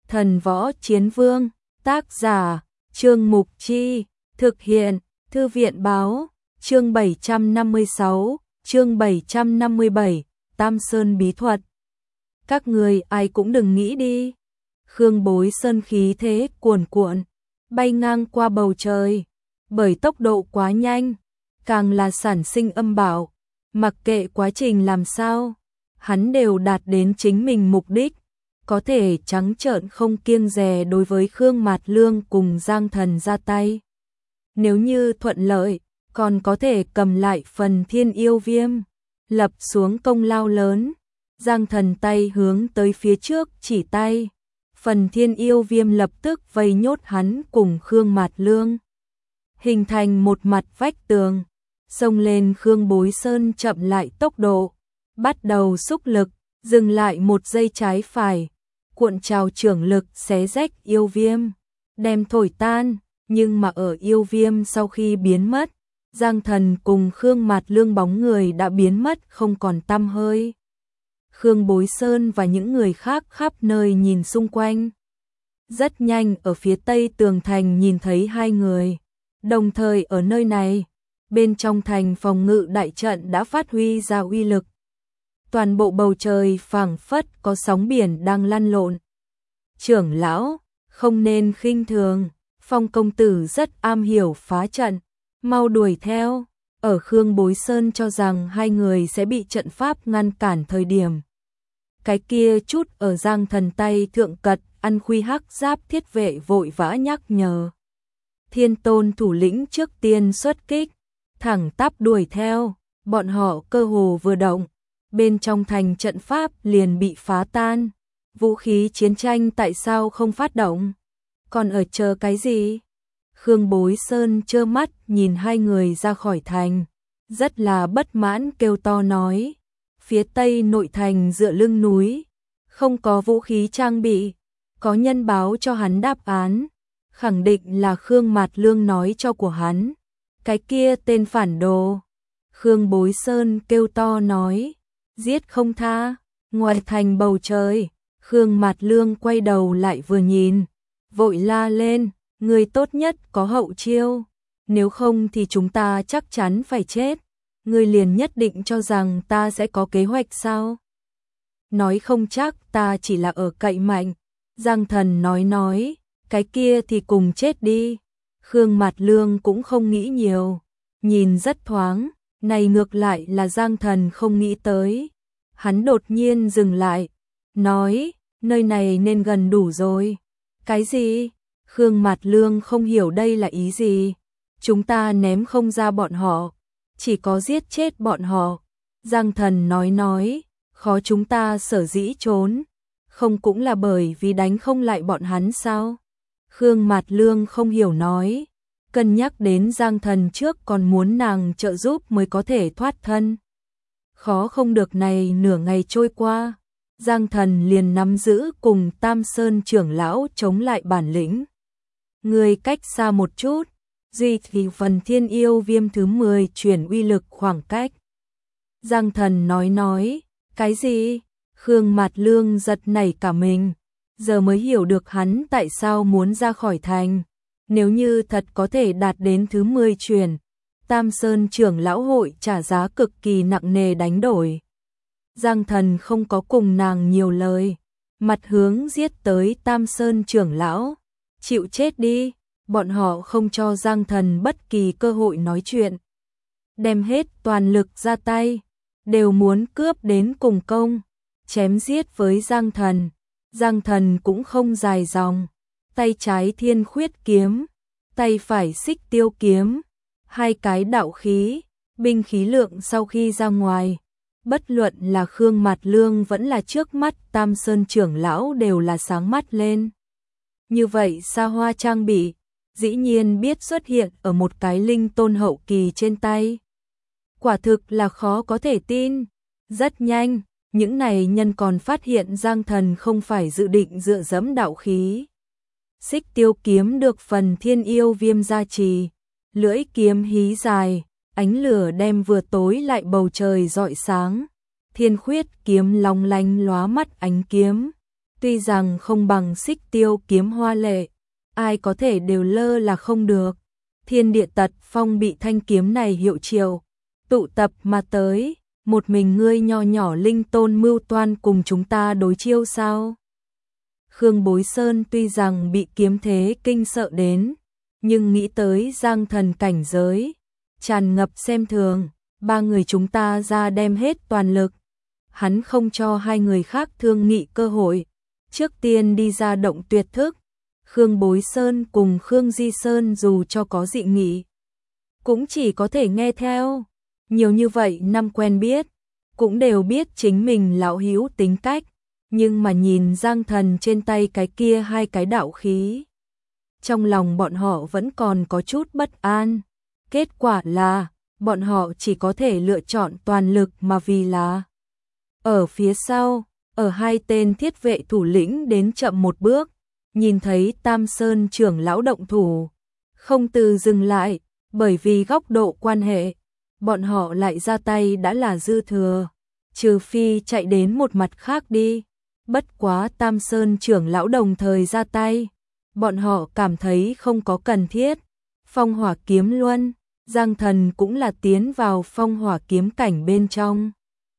Thần Võ Chiến Vương, tác giả, Trương Mục Chi, thực hiện, Thư viện Báo, chương 756, chương 757, Tam Sơn Bí Thuật. Các người ai cũng đừng nghĩ đi. Khương Bối Sơn khí thế cuồn cuộn, bay ngang qua bầu trời, bởi tốc độ quá nhanh, càng là sản sinh âm bạo, mặc kệ quá trình làm sao, hắn đều đạt đến chính mình mục đích, có thể trắng trợn không kiêng dè đối với Khương Mạt Lương cùng Giang Thần ra tay. Nếu như thuận lợi, còn có thể cầm lại phần Thiên Yêu Viêm, lập xuống công lao lớn. Giang Thần tay hướng tới phía trước chỉ tay, phần Thiên Yêu Viêm lập tức vây nhốt hắn cùng Khương Mạt Lương, hình thành một mặt vách tường. Xông lên, Khương Bối Sơn chậm lại tốc độ, bắt đầu xúc lực, dừng lại một giây trái phải, cuộn trào trưởng lực xé rách yêu viêm, đem thổi tan. Nhưng mà ở yêu viêm sau khi biến mất, Giang Thần cùng Khương Mạt Lương bóng người đã biến mất không còn tăm hơi. Khương Bối Sơn và những người khác khắp nơi nhìn xung quanh. Rất nhanh ở phía tây tường thành nhìn thấy hai người. Đồng thời ở nơi này, bên trong thành phòng ngự đại trận đã phát huy ra uy lực. Toàn bộ bầu trời phảng phất có sóng biển đang lăn lộn. Trưởng lão, không nên khinh thường, Phong công tử rất am hiểu phá trận, mau đuổi theo. Ở Khương Bối Sơn cho rằng hai người sẽ bị trận pháp ngăn cản thời điểm, cái kia chút ở Giang Thần tay thượng cật ăn khuy hắc giáp thiết vệ vội vã nhắc nhở. Thiên Tôn thủ lĩnh trước tiên xuất kích, thẳng tắp đuổi theo, bọn họ cơ hồ vừa động, bên trong thành trận pháp liền bị phá tan. Vũ khí chiến tranh tại sao không phát động? Còn ở chờ cái gì? Khương Bối Sơn trơ mắt nhìn hai người ra khỏi thành, rất là bất mãn kêu to nói. Phía tây nội thành dựa lưng núi, không có vũ khí trang bị, có nhân báo cho hắn đáp án, khẳng định là Khương Mạt Lương nói cho của hắn. Cái kia tên phản đồ. Khương Bối Sơn kêu to nói, giết không tha. Ngoài thành bầu trời, Khương Mạt Lương quay đầu lại vừa nhìn, vội la lên, người tốt nhất có hậu chiêu, nếu không thì chúng ta chắc chắn phải chết. Ngươi liền nhất định cho rằng ta sẽ có kế hoạch sao? Nói không chắc, ta chỉ là ở cậy mạnh. Giang Thần nói, cái kia thì cùng chết đi. Khương Mạt Lương cũng không nghĩ nhiều, nhìn rất thoáng, này ngược lại là Giang Thần không nghĩ tới. Hắn đột nhiên dừng lại, nói, nơi này nên gần đủ rồi. Cái gì? Khương Mạt Lương không hiểu đây là ý gì. Chúng ta ném không ra bọn họ, chỉ có giết chết bọn họ. Giang Thần nói, khó chúng ta sở dĩ trốn, không cũng là bởi vì đánh không lại bọn hắn sao? Khương Mạt Lương không hiểu nói, cân nhắc đến Giang Thần trước còn muốn nàng trợ giúp mới có thể thoát thân. Khó không được. Này nửa ngày trôi qua, Giang Thần liền nắm giữ cùng Tam Sơn trưởng lão chống lại bản lĩnh. Người cách xa một chút, duy thì phần Thiên Yêu Viêm thứ 10 chuyển uy lực khoảng cách. Giang Thần nói, cái gì? Khương Mạt Lương giật nảy cả mình, giờ mới hiểu được hắn tại sao muốn ra khỏi thành. Nếu như thật có thể đạt đến thứ 10 chuyển, Tam Sơn trưởng lão hội trả giá cực kỳ nặng nề đánh đổi. Giang Thần không có cùng nàng nhiều lời, mặt hướng giết tới Tam Sơn trưởng lão. Chịu chết đi. Bọn họ không cho Giang Thần bất kỳ cơ hội nói chuyện, đem hết toàn lực ra tay, đều muốn cướp đến cùng công, chém giết với Giang Thần. Giang Thần cũng không dài dòng, tay trái Thiên Khuyết kiếm, tay phải Xích Tiêu kiếm, hai cái đạo khí, binh khí lượng sau khi ra ngoài, bất luận là Khương Mạt Lương vẫn là trước mắt Tam Sơn trưởng lão đều là sáng mắt lên. Như vậy xa hoa trang bị, dĩ nhiên biết xuất hiện ở một cái linh tôn hậu kỳ trên tay. Quả thực là khó có thể tin. Rất nhanh, những này nhân còn phát hiện Giang Thần không phải dự định dựa dẫm đạo khí. Xích Tiêu kiếm được phần Thiên Yêu Viêm gia trì, lưỡi kiếm hí dài, ánh lửa đem vừa tối lại bầu trời rọi sáng. Thiên Khuyết kiếm long lanh lóa mắt ánh kiếm, Tuy rằng không bằng Xích Tiêu kiếm hoa lệ, ai có thể đều lơ là không được. Thiên địa tật phong bị thanh kiếm này hiệu triệu, tụ tập mà tới, một mình ngươi nho nhỏ linh tôn mưu toan cùng chúng ta đối chiêu sao? Khương Bối Sơn tuy rằng bị kiếm thế kinh sợ đến, nhưng nghĩ tới Giang Thần cảnh giới, tràn ngập xem thường, ba người chúng ta ra đem hết toàn lực. Hắn không cho hai người khác thương nghị cơ hội, trước tiên đi ra động tuyệt thức. Khương Bối Sơn cùng Khương Di Sơn dù cho có dị nghị, cũng chỉ có thể nghe theo. Nhiều như vậy năm quen biết, cũng đều biết chính mình lão hữu tính cách, nhưng mà nhìn Giang Thần trên tay cái kia hai cái đạo khí, trong lòng bọn họ vẫn còn có chút bất an. Kết quả là, bọn họ chỉ có thể lựa chọn toàn lực mà vì là ở phía sau, ở hai tên thiết vệ thủ lĩnh đến chậm một bước, nhìn thấy Tam Sơn trưởng lão động thủ, không từ dừng lại, bởi vì góc độ quan hệ, bọn họ lại ra tay đã là dư thừa, trừ phi chạy đến một mặt khác đi. Bất quá Tam Sơn trưởng lão đồng thời ra tay, bọn họ cảm thấy không có cần thiết. Phong hỏa kiếm luân, Giang Thần cũng là tiến vào phong hỏa kiếm cảnh bên trong.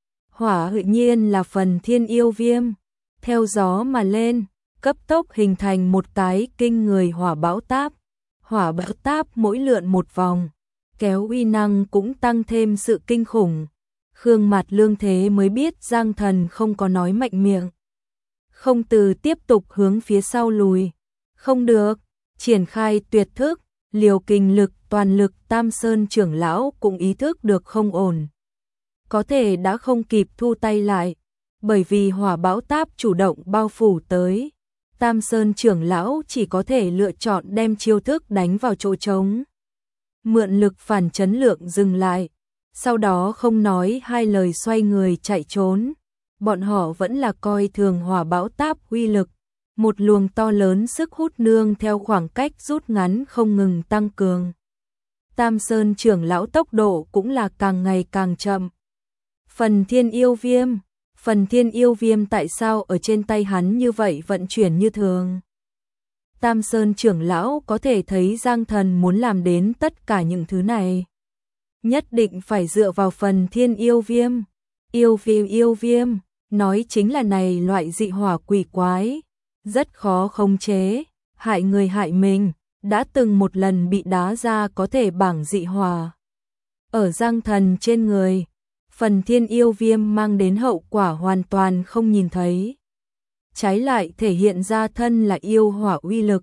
Hỏa tự nhiên là phần thiên yêu viêm, theo gió mà lên, cấp tốc hình thành một cái kinh người hỏa bão táp. Hỏa bão táp mỗi lượn một vòng, kéo uy năng cũng tăng thêm sự kinh khủng. Khương Mạt Lương thế mới biết Giang Thần không có nói mạnh miệng. Không từ tiếp tục hướng phía sau lùi. Không được, triển khai tuyệt thức, liều kinh lực toàn lực. Tam Sơn trưởng lão cũng ý thức được không ổn, có thể đã không kịp thu tay lại, bởi vì hỏa bão táp chủ động bao phủ tới. Tam Sơn trưởng lão chỉ có thể lựa chọn đem chiêu thức đánh vào chỗ trống, mượn lực phản chấn lượng dừng lại, sau đó không nói hai lời xoay người chạy trốn. Bọn họ vẫn là coi thường hỏa bão táp uy lực, một luồng to lớn sức hút nương theo khoảng cách rút ngắn không ngừng tăng cường. Tam Sơn trưởng lão tốc độ cũng là càng ngày càng chậm. Phần thiên yêu viêm tại sao ở trên tay hắn như vậy vận chuyển như thường? Tam Sơn trưởng lão có thể thấy Giang Thần muốn làm đến tất cả những thứ này, nhất định phải dựa vào phần thiên yêu viêm. Yêu viêm, nói chính là này loại dị hỏa quỷ quái, rất khó khống chế, hại người hại mình, đã từng một lần bị đá ra có thể bảng dị hỏa. Ở Giang Thần trên người, phần thiên yêu viêm mang đến hậu quả hoàn toàn không nhìn thấy, trái lại thể hiện ra thân là yêu hỏa uy lực.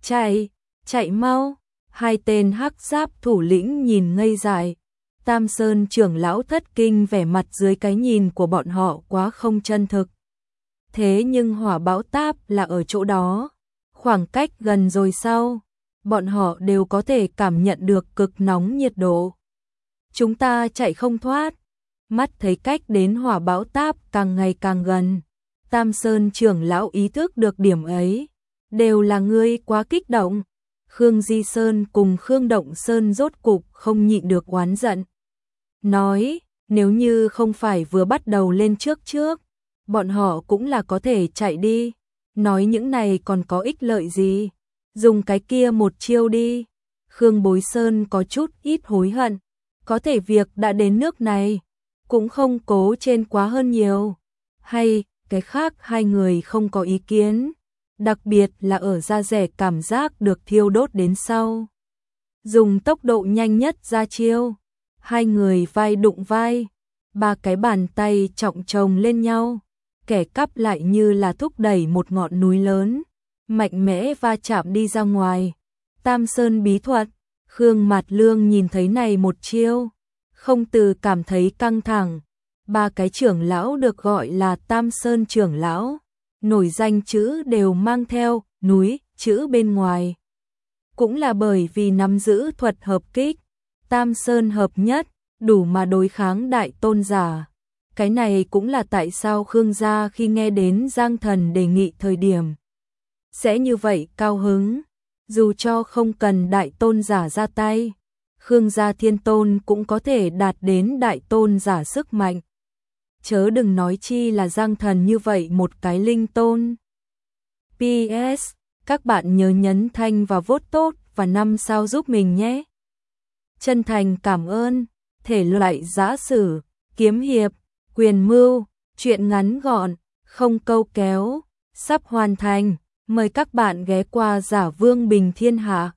Chạy mau, hai tên hắc giáp thủ lĩnh nhìn ngây dại. Tam Sơn trưởng lão thất kinh, vẻ mặt dưới cái nhìn của bọn họ quá không chân thực. Thế nhưng hỏa bão táp là ở chỗ đó, khoảng cách gần rồi sau, bọn họ đều có thể cảm nhận được cực nóng nhiệt độ. Chúng ta chạy không thoát. Mắt thấy cách đến hỏa bão táp càng ngày càng gần, Tam Sơn trưởng lão ý thức được điểm ấy, đều là ngươi quá kích động. Khương Di Sơn cùng Khương Động Sơn rốt cục không nhịn được oán giận, nói, nếu như không phải vừa bắt đầu lên trước, bọn họ cũng là có thể chạy đi, nói những này còn có ích lợi gì, dùng cái kia một chiêu đi. Khương Bối Sơn có chút ít hối hận, có thể việc đã đến nước này, cũng không cố trên quá hơn nhiều. Hay, cái khác hai người không có ý kiến, đặc biệt là ở da rẻ cảm giác được thiêu đốt đến sau. Dùng tốc độ nhanh nhất ra chiêu, hai người vai đụng vai, ba cái bàn tay trọng chồng lên nhau, kẻ cắp lại như là thúc đẩy một ngọn núi lớn, mạnh mẽ va chạm đi ra ngoài. Tam Sơn bí thuật, Khương Mạt Lương nhìn thấy này một chiêu, không từ cảm thấy căng thẳng. Ba cái trưởng lão được gọi là Tam Sơn trưởng lão, nổi danh chữ đều mang theo núi chữ bên ngoài. Cũng là bởi vì nắm giữ thuật hợp kích, Tam Sơn hợp nhất, đủ mà đối kháng đại tôn giả. Cái này cũng là tại sao Khương gia khi nghe đến Giang Thần đề nghị thời điểm sẽ như vậy cao hứng, dù cho không cần đại tôn giả ra tay, Khương gia thiên tôn cũng có thể đạt đến đại tôn giả sức mạnh. Chớ đừng nói chi là Giang Thần như vậy một cái linh tôn. PS, các bạn nhớ nhấn thanh và vote tốt và 5 sao giúp mình nhé. Chân thành cảm ơn. Thể loại giã sử, kiếm hiệp, quyền mưu, truyện ngắn gọn, không câu kéo, sắp hoàn thành. Mời các bạn ghé qua Giả Vương Bình Thiên Hạ.